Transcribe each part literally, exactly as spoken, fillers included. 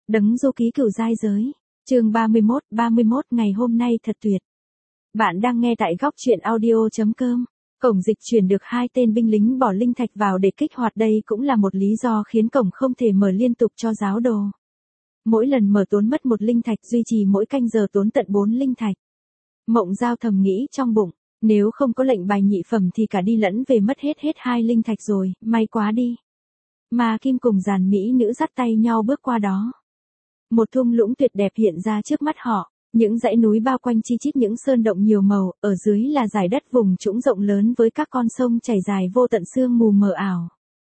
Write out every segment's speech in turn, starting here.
Đấng du ký cửu giai giới. Chương ba mươi mốt, ba mươi mốt ngày hôm nay thật tuyệt. Bạn đang nghe tại góc truyện audio.com. Cổng dịch chuyển được hai tên binh lính bỏ linh thạch vào để kích hoạt, đây cũng là một lý do khiến cổng không thể mở liên tục cho giáo đồ. Mỗi lần mở tốn mất một linh thạch, duy trì mỗi canh giờ tốn tận bốn linh thạch. Mộng Giao thầm nghĩ trong bụng, nếu không có lệnh bài nhị phẩm thì cả đi lẫn về mất hết hết hai linh thạch rồi, may quá đi. Ma Kim cùng giàn mỹ nữ dắt tay nhau bước qua đó. Một thung lũng tuyệt đẹp hiện ra trước mắt họ, những dãy núi bao quanh chi chít những sơn động nhiều màu, ở dưới là dải đất vùng trũng rộng lớn với các con sông chảy dài vô tận sương mù mờ ảo.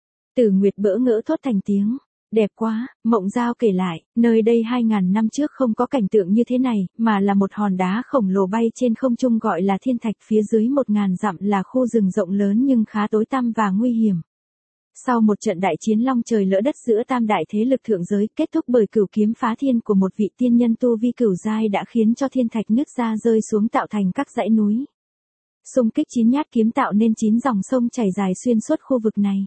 Tử Nguyệt bỡ ngỡ thốt thành tiếng, đẹp quá. Mộng Giao kể lại, nơi đây hai ngàn năm trước không có cảnh tượng như thế này, mà là một hòn đá khổng lồ bay trên không trung gọi là thiên thạch, phía dưới một ngàn dặm là khu rừng rộng lớn nhưng khá tối tăm và nguy hiểm. Sau một trận đại chiến long trời lỡ đất giữa tam đại thế lực thượng giới, kết thúc bởi cửu kiếm phá thiên của một vị tiên nhân tu vi cửu giai đã khiến cho thiên thạch nứt ra rơi xuống tạo thành các dãy núi. Xung kích chín nhát kiếm tạo nên chín dòng sông chảy dài xuyên suốt khu vực này.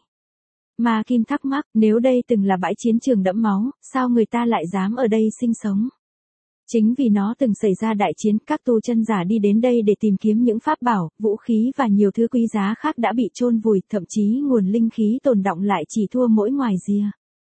Ma Kim thắc mắc, nếu đây từng là bãi chiến trường đẫm máu, sao người ta lại dám ở đây sinh sống? Chính vì nó từng xảy ra đại chiến, các tu chân giả đi đến đây để tìm kiếm những pháp bảo, vũ khí và nhiều thứ quý giá khác đã bị chôn vùi, thậm chí nguồn linh khí tồn đọng lại chỉ thua mỗi ngoài ria.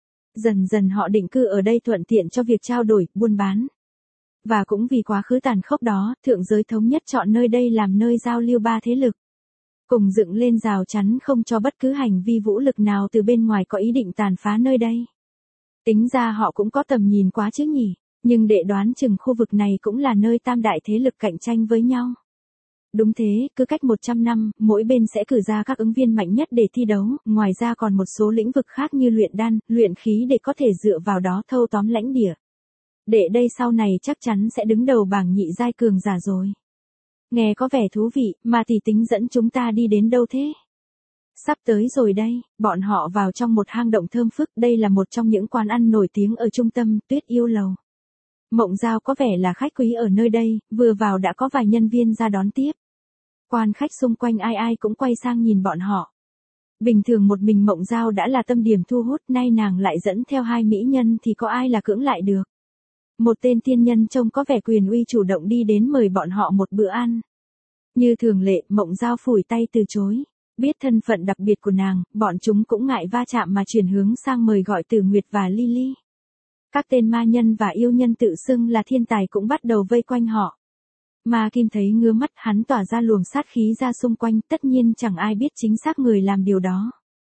Dần dần họ định cư ở đây thuận tiện cho việc trao đổi, buôn bán. Và cũng vì quá khứ tàn khốc đó, thượng giới thống nhất chọn nơi đây làm nơi giao lưu ba thế lực. Cùng dựng lên rào chắn không cho bất cứ hành vi vũ lực nào từ bên ngoài có ý định tàn phá nơi đây. Tính ra họ cũng có tầm nhìn quá chứ nhỉ. Nhưng đệ đoán chừng khu vực này cũng là nơi tam đại thế lực cạnh tranh với nhau. Đúng thế, cứ cách một trăm năm, mỗi bên sẽ cử ra các ứng viên mạnh nhất để thi đấu, ngoài ra còn một số lĩnh vực khác như luyện đan, luyện khí để có thể dựa vào đó thâu tóm lãnh địa. Đệ đây sau này chắc chắn sẽ đứng đầu bảng nhị giai cường giả rồi. Nghe có vẻ thú vị, mà tỷ tính dẫn chúng ta đi đến đâu thế? Sắp tới rồi đây, bọn họ vào trong một hang động thơm phức, đây là một trong những quán ăn nổi tiếng ở trung tâm, Tuyết Yêu Lầu. Mộng Giao có vẻ là khách quý ở nơi đây, vừa vào đã có vài nhân viên ra đón tiếp. Quan khách xung quanh ai ai cũng quay sang nhìn bọn họ. Bình thường một mình Mộng Giao đã là tâm điểm thu hút, nay nàng lại dẫn theo hai mỹ nhân thì có ai là cưỡng lại được. Một tên tiên nhân trông có vẻ quyền uy chủ động đi đến mời bọn họ một bữa ăn. Như thường lệ, Mộng Giao phủi tay từ chối. Biết thân phận đặc biệt của nàng, bọn chúng cũng ngại va chạm mà chuyển hướng sang mời gọi Tử Nguyệt và Lily. Các tên ma nhân và yêu nhân tự xưng là thiên tài cũng bắt đầu vây quanh họ. Ma Kim thấy ngứa mắt, hắn tỏa ra luồng sát khí ra xung quanh, tất nhiên chẳng ai biết chính xác người làm điều đó.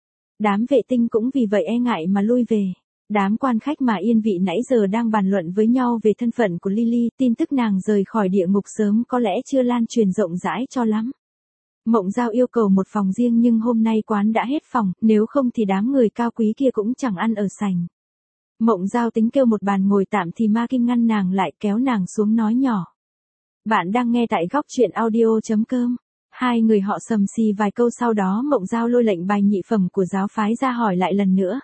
Đám vệ tinh cũng vì vậy e ngại mà lui về. Đám quan khách mà yên vị nãy giờ đang bàn luận với nhau về thân phận của Lily, tin tức nàng rời khỏi địa ngục sớm có lẽ chưa lan truyền rộng rãi cho lắm. Mộng Giao yêu cầu một phòng riêng nhưng hôm nay quán đã hết phòng, nếu không thì đám người cao quý kia cũng chẳng ăn ở sảnh. Mộng Giao tính kêu một bàn ngồi tạm thì Ma Kim ngăn nàng lại, kéo nàng xuống nói nhỏ. Bạn đang nghe tại góc truyện audio.com. Hai người họ sầm xì vài câu, sau đó Mộng Giao lôi lệnh bài nhị phẩm của giáo phái ra hỏi lại lần nữa.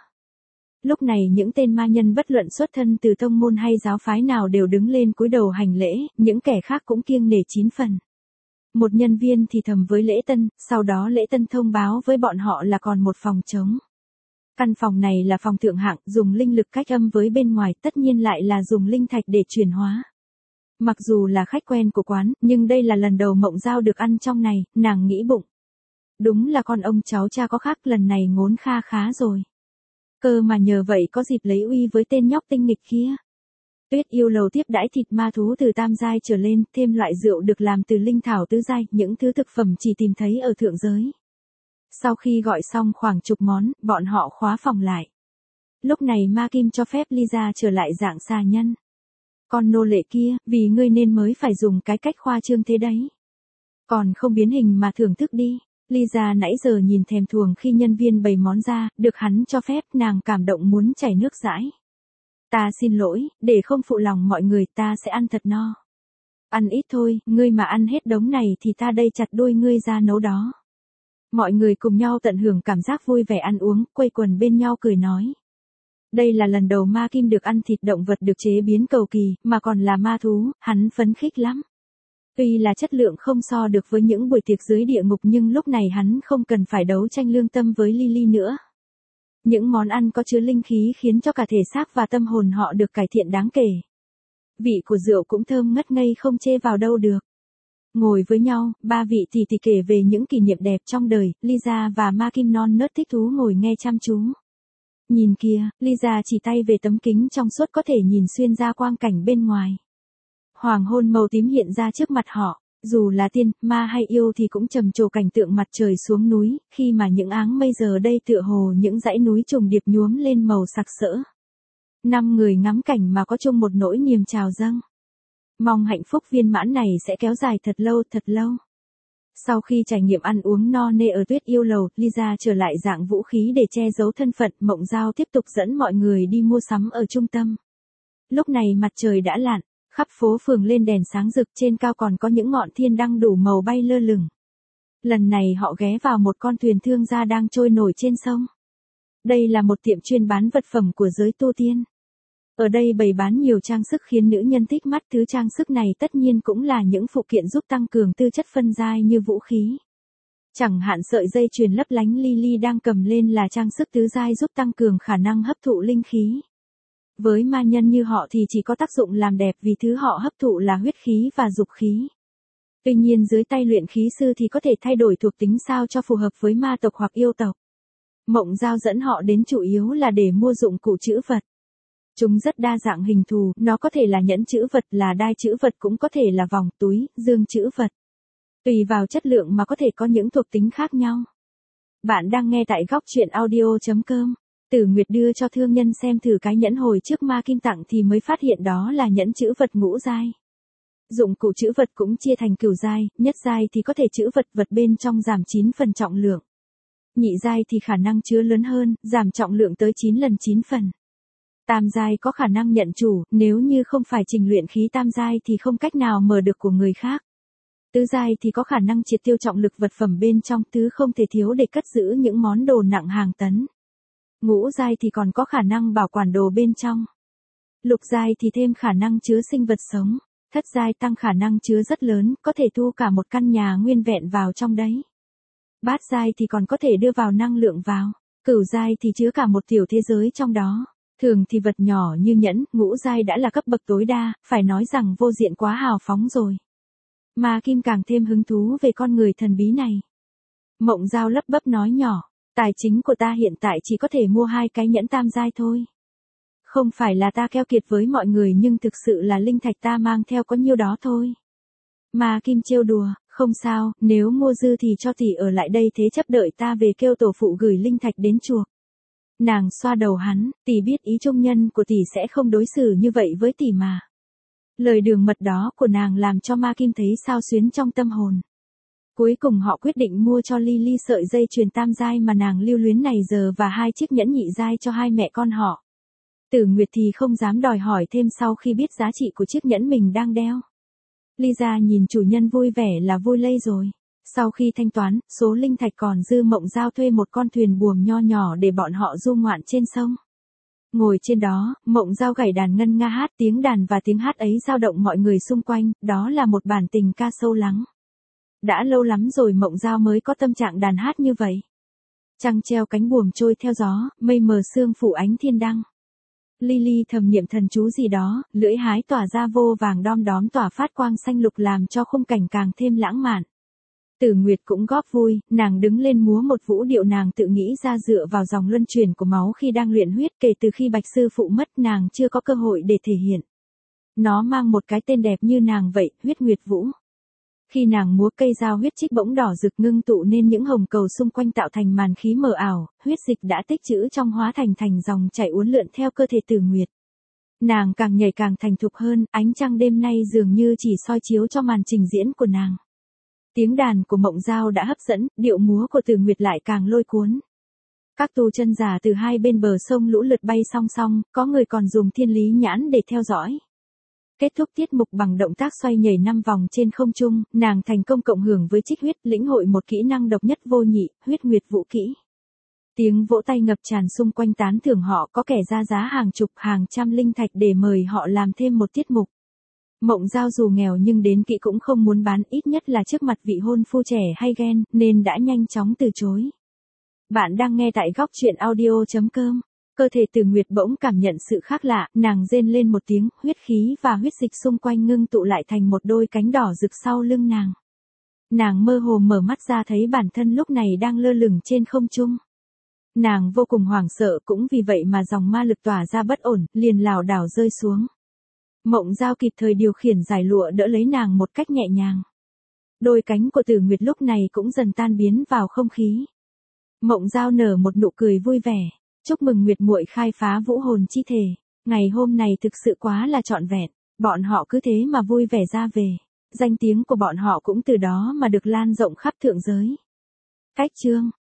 Lúc này những tên ma nhân bất luận xuất thân từ tông môn hay giáo phái nào đều đứng lên cúi đầu hành lễ, những kẻ khác cũng kiêng nể chín phần. Một nhân viên thì thầm với Lễ Tân, sau đó Lễ Tân thông báo với bọn họ là còn một phòng trống. Căn phòng này là phòng thượng hạng, dùng linh lực cách âm với bên ngoài, tất nhiên lại là dùng linh thạch để chuyển hóa. Mặc dù là khách quen của quán, nhưng đây là lần đầu Mộng Giao được ăn trong này, nàng nghĩ bụng. Đúng là con ông cháu cha có khác, lần này ngốn kha khá rồi. Cơ mà nhờ vậy có dịp lấy uy với tên nhóc tinh nghịch kia. Tuyết Yêu Lầu tiếp đãi thịt ma thú từ tam giai trở lên, thêm loại rượu được làm từ linh thảo tứ giai, những thứ thực phẩm chỉ tìm thấy ở thượng giới. Sau khi gọi xong khoảng chục món, bọn họ khóa phòng lại. Lúc này Ma Kim cho phép Lisa trở lại dạng xà nhân. Con nô lệ kia, vì ngươi nên mới phải dùng cái cách khoa trương thế đấy. Còn không biến hình mà thưởng thức đi. Lisa nãy giờ nhìn thèm thuồng khi nhân viên bày món ra, được hắn cho phép, nàng cảm động muốn chảy nước dãi. Ta xin lỗi, để không phụ lòng mọi người, ta sẽ ăn thật no. Ăn ít thôi, ngươi mà ăn hết đống này thì ta đây chặt đuôi ngươi ra nấu đó. Mọi người cùng nhau tận hưởng cảm giác vui vẻ ăn uống, quây quần bên nhau cười nói. Đây là lần đầu Ma Kim được ăn thịt động vật được chế biến cầu kỳ, mà còn là ma thú, hắn phấn khích lắm. Tuy là chất lượng không so được với những buổi tiệc dưới địa ngục nhưng lúc này hắn không cần phải đấu tranh lương tâm với Lily nữa. Những món ăn có chứa linh khí khiến cho cả thể xác và tâm hồn họ được cải thiện đáng kể. Vị của rượu cũng thơm ngất ngây không chê vào đâu được. Ngồi với nhau, ba vị tỷ tỷ kể về những kỷ niệm đẹp trong đời, Lisa và Ma Kim non nớt thích thú ngồi nghe chăm chú. Nhìn kìa, Lisa chỉ tay về tấm kính trong suốt có thể nhìn xuyên ra quang cảnh bên ngoài. Hoàng hôn màu tím hiện ra trước mặt họ, dù là tiên, ma hay yêu thì cũng trầm trồ cảnh tượng mặt trời xuống núi, khi mà những áng mây giờ đây tựa hồ những dãy núi trùng điệp nhuốm lên màu sặc sỡ. Năm người ngắm cảnh mà có chung một nỗi niềm trào dâng. Mong hạnh phúc viên mãn này sẽ kéo dài thật lâu thật lâu. Sau khi trải nghiệm ăn uống no nê ở Tuyết Yêu Lầu, Lisa trở lại dạng vũ khí để che giấu thân phận, Mộng Dao tiếp tục dẫn mọi người đi mua sắm ở trung tâm. Lúc này mặt trời đã lặn, khắp phố phường lên đèn sáng rực, trên cao còn có những ngọn thiên đăng đủ màu bay lơ lửng. Lần này họ ghé vào một con thuyền thương gia đang trôi nổi trên sông. Đây là một tiệm chuyên bán vật phẩm của giới tu tiên. Ở đây bày bán nhiều trang sức khiến nữ nhân thích mắt, thứ trang sức này tất nhiên cũng là những phụ kiện giúp tăng cường tư chất phân giai như vũ khí. Chẳng hạn sợi dây chuyền lấp lánh Lily đang cầm lên là trang sức tứ giai giúp tăng cường khả năng hấp thụ linh khí. Với ma nhân như họ thì chỉ có tác dụng làm đẹp vì thứ họ hấp thụ là huyết khí và dục khí. Tuy nhiên dưới tay luyện khí sư thì có thể thay đổi thuộc tính sao cho phù hợp với ma tộc hoặc yêu tộc. Mộng Dao dẫn họ đến chủ yếu là để mua dụng cụ trữ vật. Chúng rất đa dạng hình thù, nó có thể là nhẫn trữ vật, là đai trữ vật, cũng có thể là vòng, túi, dương trữ vật. Tùy vào chất lượng mà có thể có những thuộc tính khác nhau. Bạn đang nghe tại góc truyện audio chấm com. Tử Nguyệt đưa cho thương nhân xem thử cái nhẫn hồi trước Ma Kim tặng thì mới phát hiện đó là nhẫn trữ vật ngũ giai. Dụng cụ trữ vật cũng chia thành cửu giai, nhất giai thì có thể trữ vật vật bên trong giảm chín phần trọng lượng. Nhị giai thì khả năng chứa lớn hơn, giảm trọng lượng tới chín lần chín phần. Tam giai có khả năng nhận chủ, nếu như không phải trình luyện khí tam giai thì không cách nào mở được của người khác. Tứ giai thì có khả năng triệt tiêu trọng lực vật phẩm bên trong, tứ không thể thiếu để cất giữ những món đồ nặng hàng tấn. Ngũ giai thì còn có khả năng bảo quản đồ bên trong. Lục giai thì thêm khả năng chứa sinh vật sống. Thất giai tăng khả năng chứa rất lớn, có thể thu cả một căn nhà nguyên vẹn vào trong đấy. Bát giai thì còn có thể đưa vào năng lượng vào. Cửu giai thì chứa cả một tiểu thế giới trong đó. Thường thì vật nhỏ như nhẫn, ngũ giai đã là cấp bậc tối đa, phải nói rằng vô diện quá hào phóng rồi. Ma Kim càng thêm hứng thú về con người thần bí này. Mộng Dao lấp bấp nói nhỏ, tài chính của ta hiện tại chỉ có thể mua hai cái nhẫn tam giai thôi. Không phải là ta keo kiệt với mọi người, nhưng thực sự là linh thạch ta mang theo có nhiêu đó thôi. Ma Kim trêu đùa, không sao, nếu mua dư thì cho tỷ ở lại đây, thế chấp đợi ta về kêu tổ phụ gửi linh thạch đến chuộc. Nàng xoa đầu hắn, tỷ biết ý trung nhân của tỷ sẽ không đối xử như vậy với tỷ mà. Lời đường mật đó của nàng làm cho Ma Kim thấy xao xuyến trong tâm hồn. Cuối cùng họ quyết định mua cho Lily sợi dây chuyền tam giai mà nàng lưu luyến này giờ và hai chiếc nhẫn nhị giai cho hai mẹ con họ. Tử Nguyệt thì không dám đòi hỏi thêm sau khi biết giá trị của chiếc nhẫn mình đang đeo. Lisa nhìn chủ nhân vui vẻ là vui lây rồi. Sau khi thanh toán, số linh thạch còn dư, Mộng Dao thuê một con thuyền buồm nho nhỏ để bọn họ du ngoạn trên sông. Ngồi trên đó, Mộng Dao gảy đàn ngân nga hát, tiếng đàn và tiếng hát ấy dao động mọi người xung quanh, đó là một bản tình ca sâu lắng. Đã lâu lắm rồi Mộng Dao mới có tâm trạng đàn hát như vậy. Trăng treo cánh buồm trôi theo gió, mây mờ sương phủ ánh thiên đăng. Lily thầm niệm thần chú gì đó, lưỡi hái tỏa ra vô vàng đom đóm tỏa phát quang xanh lục làm cho khung cảnh càng thêm lãng mạn. Tử Nguyệt cũng góp vui, nàng đứng lên múa một vũ điệu nàng tự nghĩ ra dựa vào dòng luân chuyển của máu khi đang luyện huyết, kể từ khi Bạch sư phụ mất nàng chưa có cơ hội để thể hiện. Nó mang một cái tên đẹp như nàng vậy, Huyết Nguyệt Vũ. Khi nàng múa, cây dao huyết trích bỗng đỏ rực ngưng tụ nên những hồng cầu xung quanh tạo thành màn khí mờ ảo, huyết dịch đã tích trữ trong hóa thành thành dòng chảy uốn lượn theo cơ thể Tử Nguyệt. Nàng càng nhảy càng thành thục hơn, ánh trăng đêm nay dường như chỉ soi chiếu cho màn trình diễn của nàng. Tiếng đàn của Mộng Dao đã hấp dẫn, điệu múa của Tử Nguyệt lại càng lôi cuốn. Các tu chân giả từ hai bên bờ sông lũ lượt bay song song, có người còn dùng thiên lý nhãn để theo dõi. Kết thúc tiết mục bằng động tác xoay nhảy năm vòng trên không trung, nàng thành công cộng hưởng với trích huyết, lĩnh hội một kỹ năng độc nhất vô nhị, Huyết Nguyệt Vũ kỹ. Tiếng vỗ tay ngập tràn xung quanh tán thưởng họ, có kẻ ra giá hàng chục hàng trăm linh thạch để mời họ làm thêm một tiết mục. Mộng Dao dù nghèo nhưng đến kỹ cũng không muốn bán, ít nhất là trước mặt vị hôn phu trẻ hay ghen, nên đã nhanh chóng từ chối. Bạn đang nghe tại góc chuyện audio chấm com. Cơ thể Từ Nguyệt bỗng cảm nhận sự khác lạ, nàng rên lên một tiếng, huyết khí và huyết dịch xung quanh ngưng tụ lại thành một đôi cánh đỏ rực sau lưng nàng. Nàng mơ hồ mở mắt ra thấy bản thân lúc này đang lơ lửng trên không trung. Nàng vô cùng hoảng sợ, cũng vì vậy mà dòng ma lực tỏa ra bất ổn, liền lảo đảo rơi xuống. Mộng Giao kịp thời điều khiển giải lụa đỡ lấy nàng một cách nhẹ nhàng. Đôi cánh của Từ Nguyệt lúc này cũng dần tan biến vào không khí. Mộng Giao nở một nụ cười vui vẻ, chúc mừng Nguyệt muội khai phá vũ hồn chi thể, ngày hôm này thực sự quá là trọn vẹn. Bọn họ cứ thế mà vui vẻ ra về, danh tiếng của bọn họ cũng từ đó mà được lan rộng khắp thượng giới. Cách chương